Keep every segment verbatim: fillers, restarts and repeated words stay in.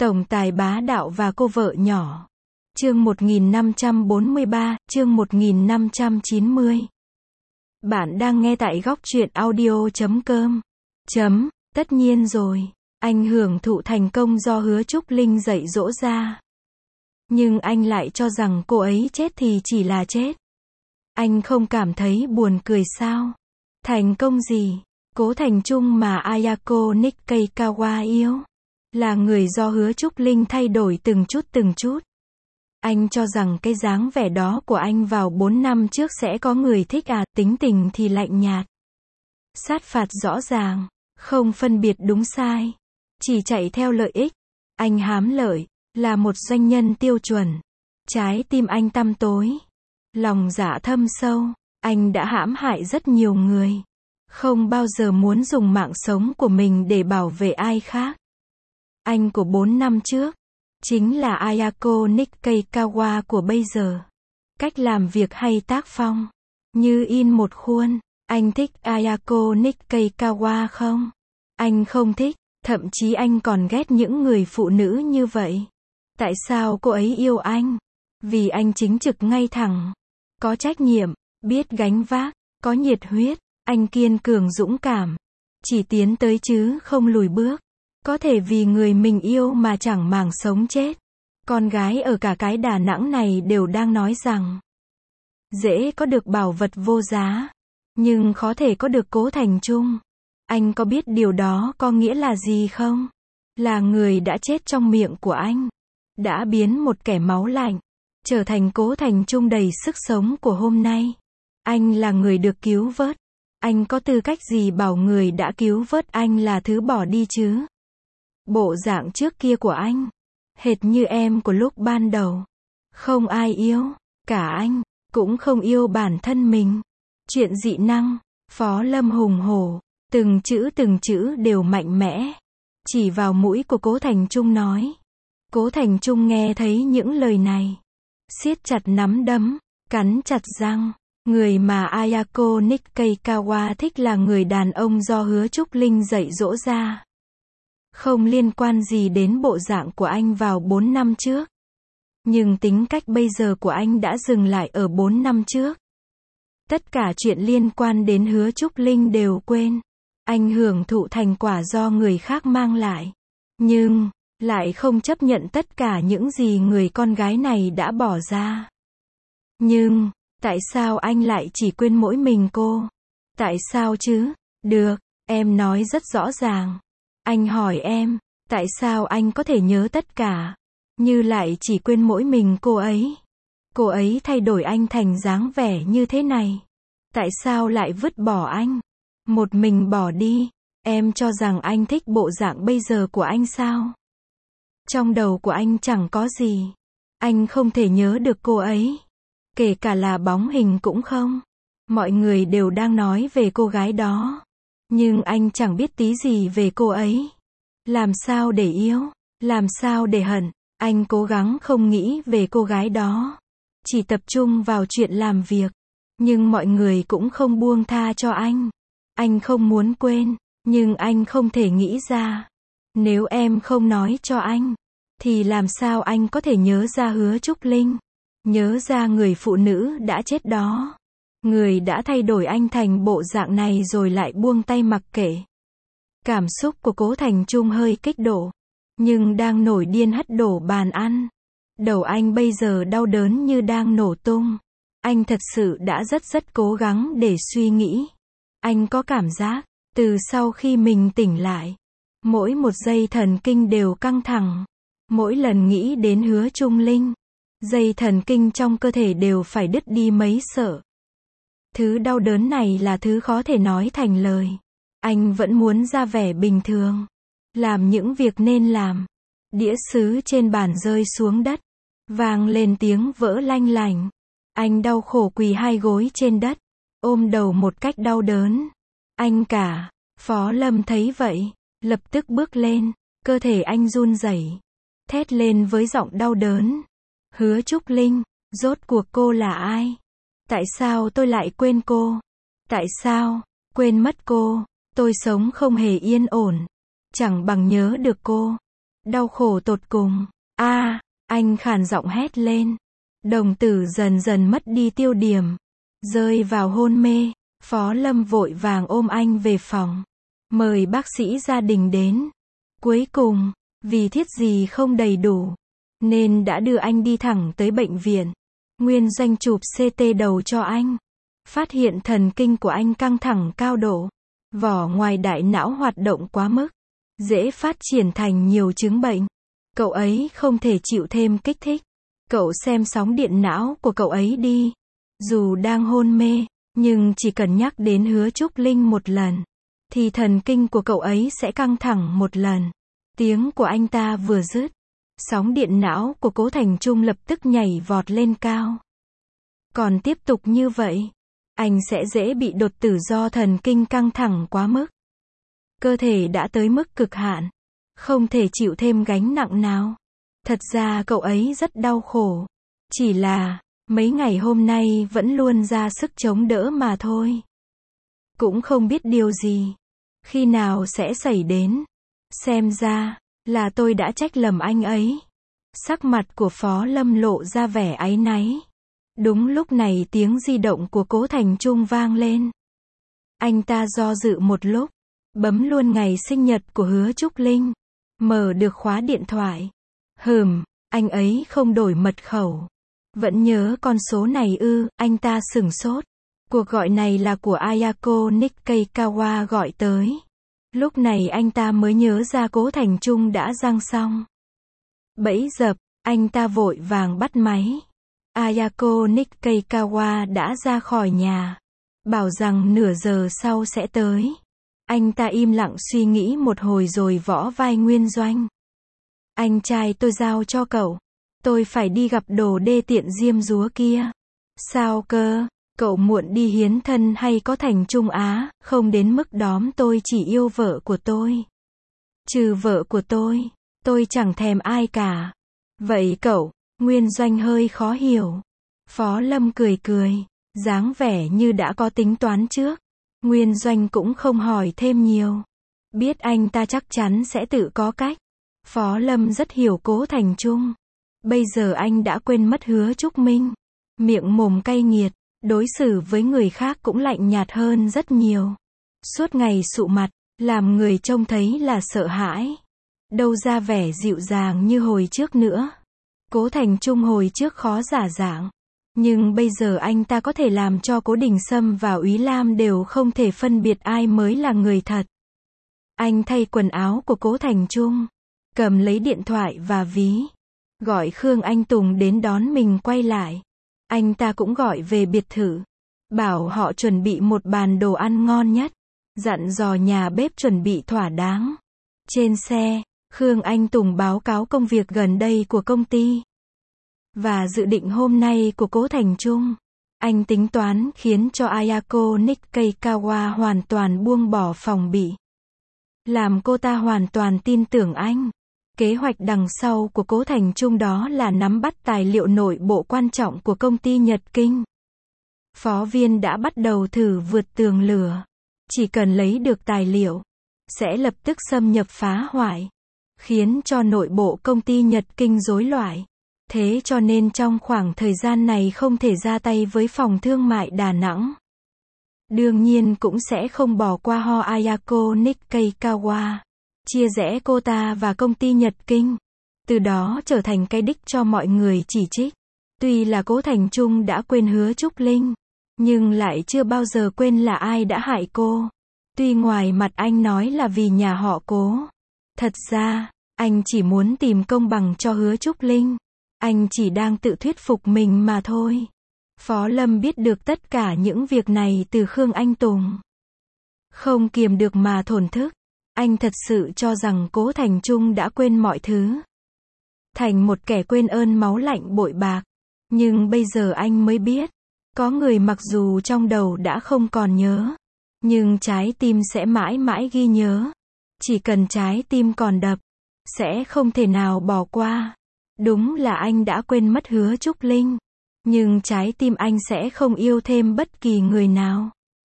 Tổng tài bá đạo và cô vợ nhỏ. Chương một nghìn năm trăm bốn mươi ba, chương một nghìn năm trăm chín mươi. Bạn đang nghe tại góc truyện audio chấm com. Chấm, tất nhiên rồi. Anh hưởng thụ thành công do Hứa Trúc Linh dạy dỗ ra. Nhưng anh lại cho rằng cô ấy chết thì chỉ là chết. Anh không cảm thấy buồn cười sao? Thành công gì? Cố Thành Trung mà Ayako Nishikawa yêu là người do Hứa Trúc Linh thay đổi từng chút từng chút. Anh cho rằng cái dáng vẻ đó của anh vào bốn năm trước sẽ có người thích à, tính tình thì lạnh nhạt. Sát phạt rõ ràng, không phân biệt đúng sai, chỉ chạy theo lợi ích. Anh hám lợi, là một doanh nhân tiêu chuẩn. Trái tim anh tăm tối, lòng dạ thâm sâu, anh đã hãm hại rất nhiều người. Không bao giờ muốn dùng mạng sống của mình để bảo vệ ai khác. Anh của bốn năm trước chính là Ayako Nishikawa của bây giờ. Cách làm việc hay tác phong như in một khuôn. Anh thích Ayako Nishikawa không? Anh không thích, thậm chí anh còn ghét những người phụ nữ như vậy. Tại sao cô ấy yêu anh? Vì anh chính trực ngay thẳng, có trách nhiệm, biết gánh vác, có nhiệt huyết. Anh kiên cường dũng cảm, chỉ tiến tới chứ không lùi bước. Có thể vì người mình yêu mà chẳng màng sống chết. Con gái ở cả cái Đà Nẵng này đều đang nói rằng dễ có được bảo vật vô giá, nhưng khó thể có được Cố Thành Trung. Anh có biết điều đó có nghĩa là gì không? Là người đã chết trong miệng của anh, đã biến một kẻ máu lạnh trở thành Cố Thành Trung đầy sức sống của hôm nay. Anh là người được cứu vớt. Anh có tư cách gì bảo người đã cứu vớt anh là thứ bỏ đi chứ? Bộ dạng trước kia của anh, hệt như em của lúc ban đầu. Không ai yêu, cả anh, cũng không yêu bản thân mình. Chuyện dị năng, Phó Lâm hùng hổ, từng chữ từng chữ đều mạnh mẽ. Chỉ vào mũi của Cố Thành Trung nói. Cố Thành Trung nghe thấy những lời này, siết chặt nắm đấm, cắn chặt răng. Người mà Ayako Nishikawa thích là người đàn ông do Hứa Trúc Linh dạy dỗ ra. Không liên quan gì đến bộ dạng của anh vào bốn năm trước. Nhưng tính cách bây giờ của anh đã dừng lại ở bốn năm trước. Tất cả chuyện liên quan đến Hứa Trúc Linh đều quên. Anh hưởng thụ thành quả do người khác mang lại. Nhưng, lại không chấp nhận tất cả những gì người con gái này đã bỏ ra. Nhưng, tại sao anh lại chỉ quên mỗi mình cô? Tại sao chứ? Được, em nói rất rõ ràng. Anh hỏi em, tại sao anh có thể nhớ tất cả, như lại chỉ quên mỗi mình cô ấy? Cô ấy thay đổi anh thành dáng vẻ như thế này. Tại sao lại vứt bỏ anh? Một mình bỏ đi. Em cho rằng anh thích bộ dạng bây giờ của anh sao? Trong đầu của anh chẳng có gì. Anh không thể nhớ được cô ấy. Kể cả là bóng hình cũng không. Mọi người đều đang nói về cô gái đó. Nhưng anh chẳng biết tí gì về cô ấy. Làm sao để yêu? Làm sao để hận? Anh cố gắng không nghĩ về cô gái đó. Chỉ tập trung vào chuyện làm việc. Nhưng mọi người cũng không buông tha cho anh. Anh không muốn quên, nhưng anh không thể nghĩ ra. Nếu em không nói cho anh, thì làm sao anh có thể nhớ ra Hứa Trúc Linh? Nhớ ra người phụ nữ đã chết đó. Người đã thay đổi anh thành bộ dạng này rồi lại buông tay mặc kệ. Cảm xúc của Cố Thành Trung hơi kích động, nhưng đang nổi điên hất đổ bàn ăn. Đầu anh bây giờ đau đớn như đang nổ tung. Anh thật sự đã rất rất cố gắng để suy nghĩ. Anh có cảm giác, từ sau khi mình tỉnh lại, mỗi một giây thần kinh đều căng thẳng. Mỗi lần nghĩ đến Hứa Trung Linh, dây thần kinh trong cơ thể đều phải đứt đi mấy sợi. Thứ đau đớn này là thứ khó thể nói thành lời. Anh vẫn muốn ra vẻ bình thường, làm những việc nên làm. Đĩa sứ trên bàn rơi xuống đất, vang lên tiếng vỡ lanh lành. Anh đau khổ quỳ hai gối trên đất, ôm đầu một cách đau đớn. Anh cả, Phó Lâm thấy vậy, lập tức bước lên, cơ thể anh run rẩy, thét lên với giọng đau đớn. Hứa Trúc Linh, rốt cuộc cô là ai? Tại sao tôi lại quên cô? Tại sao, quên mất cô, tôi sống không hề yên ổn. Chẳng bằng nhớ được cô. Đau khổ tột cùng. A, anh khàn giọng hét lên. Đồng tử dần dần mất đi tiêu điểm, rơi vào hôn mê. Phó Lâm vội vàng ôm anh về phòng, mời bác sĩ gia đình đến. Cuối cùng, vì thiết gì không đầy đủ, nên đã đưa anh đi thẳng tới bệnh viện. Nguyên Doanh chụp xê tê đầu cho anh, phát hiện thần kinh của anh căng thẳng cao độ, vỏ ngoài đại não hoạt động quá mức, dễ phát triển thành nhiều chứng bệnh. Cậu ấy không thể chịu thêm kích thích. Cậu xem sóng điện não của cậu ấy đi. Dù đang hôn mê, nhưng chỉ cần nhắc đến Hứa Trúc Linh một lần, thì thần kinh của cậu ấy sẽ căng thẳng một lần. Tiếng của anh ta vừa dứt, sóng điện não của Cố Thành Trung lập tức nhảy vọt lên cao. Còn tiếp tục như vậy, anh sẽ dễ bị đột tử do thần kinh căng thẳng quá mức. Cơ thể đã tới mức cực hạn, không thể chịu thêm gánh nặng nào. Thật ra cậu ấy rất đau khổ, chỉ là mấy ngày hôm nay vẫn luôn ra sức chống đỡ mà thôi. Cũng không biết điều gì, khi nào sẽ xảy đến. Xem ra là tôi đã trách lầm anh ấy. Sắc mặt của Phó Lâm lộ ra vẻ áy náy. Đúng lúc này tiếng di động của Cố Thành Trung vang lên. Anh ta do dự một lúc, bấm luôn ngày sinh nhật của Hứa Trúc Linh, mở được khóa điện thoại. Hừm, anh ấy không đổi mật khẩu. Vẫn nhớ con số này ư? Anh ta sửng sốt. Cuộc gọi này là của Ayako Nikkaikawa gọi tới. Lúc này anh ta mới nhớ ra Cố Thành Trung đã giăng xong. Bẫy dập, anh ta vội vàng bắt máy. Ayako Nikkaikawa đã ra khỏi nhà, bảo rằng nửa giờ sau sẽ tới. Anh ta im lặng suy nghĩ một hồi rồi võ vai Nguyên Doanh. Anh trai tôi giao cho cậu. Tôi phải đi gặp đồ đê tiện diêm dúa kia. Sao cơ? Cậu muộn đi hiến thân hay có Thành Trung Á, không đến mức đóm tôi chỉ yêu vợ của tôi. Trừ vợ của tôi, tôi chẳng thèm ai cả. Vậy cậu, Nguyên Doanh hơi khó hiểu. Phó Lâm cười cười, dáng vẻ như đã có tính toán trước. Nguyên Doanh cũng không hỏi thêm nhiều. Biết anh ta chắc chắn sẽ tự có cách. Phó Lâm rất hiểu Cố Thành Trung. Bây giờ anh đã quên mất Hứa Trúc Minh. Miệng mồm cay nghiệt, đối xử với người khác cũng lạnh nhạt hơn rất nhiều. Suốt ngày sụ mặt, làm người trông thấy là sợ hãi. Đâu ra vẻ dịu dàng như hồi trước nữa. Cố Thành Trung hồi trước khó giả dạng. Nhưng bây giờ anh ta có thể làm cho Cố Đình Sâm và Úy Lam đều không thể phân biệt ai mới là người thật. Anh thay quần áo của Cố Thành Trung, cầm lấy điện thoại và ví, gọi Khương Anh Tùng đến đón mình quay lại. Anh ta cũng gọi về biệt thự, bảo họ chuẩn bị một bàn đồ ăn ngon nhất, dặn dò nhà bếp chuẩn bị thỏa đáng. Trên xe, Khương Anh Tùng báo cáo công việc gần đây của công ty và dự định hôm nay của Cố Thành Trung. Anh tính toán khiến cho Ayako Nikkaikawa hoàn toàn buông bỏ phòng bị, làm cô ta hoàn toàn tin tưởng anh. Kế hoạch đằng sau của Cố Thành Trung đó là nắm bắt tài liệu nội bộ quan trọng của công ty Nhật Kinh. Phó Viên đã bắt đầu thử vượt tường lửa. Chỉ cần lấy được tài liệu, sẽ lập tức xâm nhập phá hoại, khiến cho nội bộ công ty Nhật Kinh rối loạn. Thế cho nên trong khoảng thời gian này không thể ra tay với phòng thương mại Đà Nẵng. Đương nhiên cũng sẽ không bỏ qua Ho Ayako Nikkaikawa, chia rẽ cô ta và công ty Nhật Kinh, từ đó trở thành cái đích cho mọi người chỉ trích. Tuy là Cố Thành Trung đã quên Hứa Trúc Linh, nhưng lại chưa bao giờ quên là ai đã hại cô. Tuy ngoài mặt anh nói là vì nhà họ Cố, thật ra, anh chỉ muốn tìm công bằng cho Hứa Trúc Linh. Anh chỉ đang tự thuyết phục mình mà thôi. Phó Lâm biết được tất cả những việc này từ Khương Anh Tùng. Không kiềm được mà thổn thức. Anh thật sự cho rằng Cố Thành Trung đã quên mọi thứ. Thành một kẻ quên ơn máu lạnh bội bạc. Nhưng bây giờ anh mới biết. Có người mặc dù trong đầu đã không còn nhớ, nhưng trái tim sẽ mãi mãi ghi nhớ. Chỉ cần trái tim còn đập, sẽ không thể nào bỏ qua. Đúng là anh đã quên mất Hứa Trúc Linh, nhưng trái tim anh sẽ không yêu thêm bất kỳ người nào.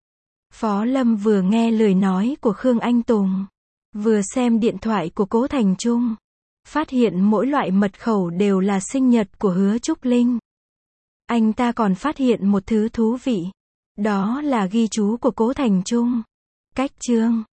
Phó Lâm vừa nghe lời nói của Khương Anh Tùng, vừa xem điện thoại của Cố Thành Trung. Phát hiện mỗi loại mật khẩu đều là sinh nhật của Hứa Trúc Linh. Anh ta còn phát hiện một thứ thú vị. Đó là ghi chú của Cố Thành Trung. Cách chương